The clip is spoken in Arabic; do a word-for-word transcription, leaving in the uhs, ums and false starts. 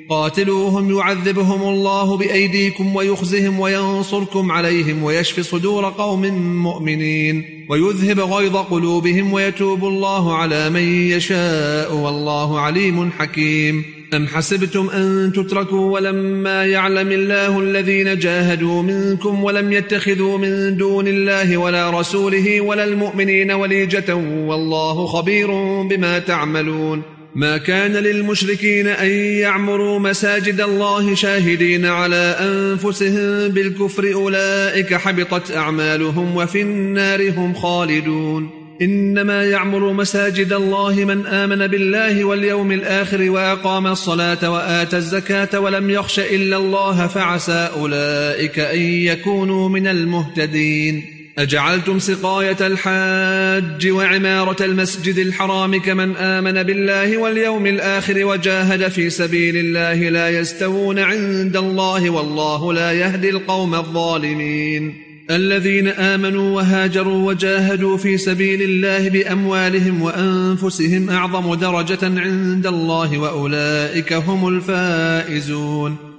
قاتلوهم يعذبهم الله بأيديكم ويخزهم وينصركم عليهم ويشف صدور قوم مؤمنين ويذهب غيظ قلوبهم ويتوب الله على من يشاء والله عليم حكيم. أم حسبتم أن تتركوا ولما يعلم الله الذين جاهدوا منكم ولم يتخذوا من دون الله ولا رسوله ولا المؤمنين وليجة والله خبير بما تعملون. ما كان للمشركين أن يعمروا مساجد الله شاهدين على أنفسهم بالكفر أولئك حبطت أعمالهم وفي النار هم خالدون. إنما يعمر مساجد الله من آمن بالله واليوم الآخر وأقام الصلاة وآتى الزكاة ولم يخش إلا الله فعسى أولئك أن يكونوا من المهتدين. أجعلتم سقاية الحاج وعمارة المسجد الحرام كمن آمن بالله واليوم الآخر وجاهد في سبيل الله لا يستوون عند الله والله لا يهدي القوم الظالمين. الذين آمنوا وهاجروا وجاهدوا في سبيل الله بأموالهم وأنفسهم أعظم درجة عند الله وأولئك هم الفائزون.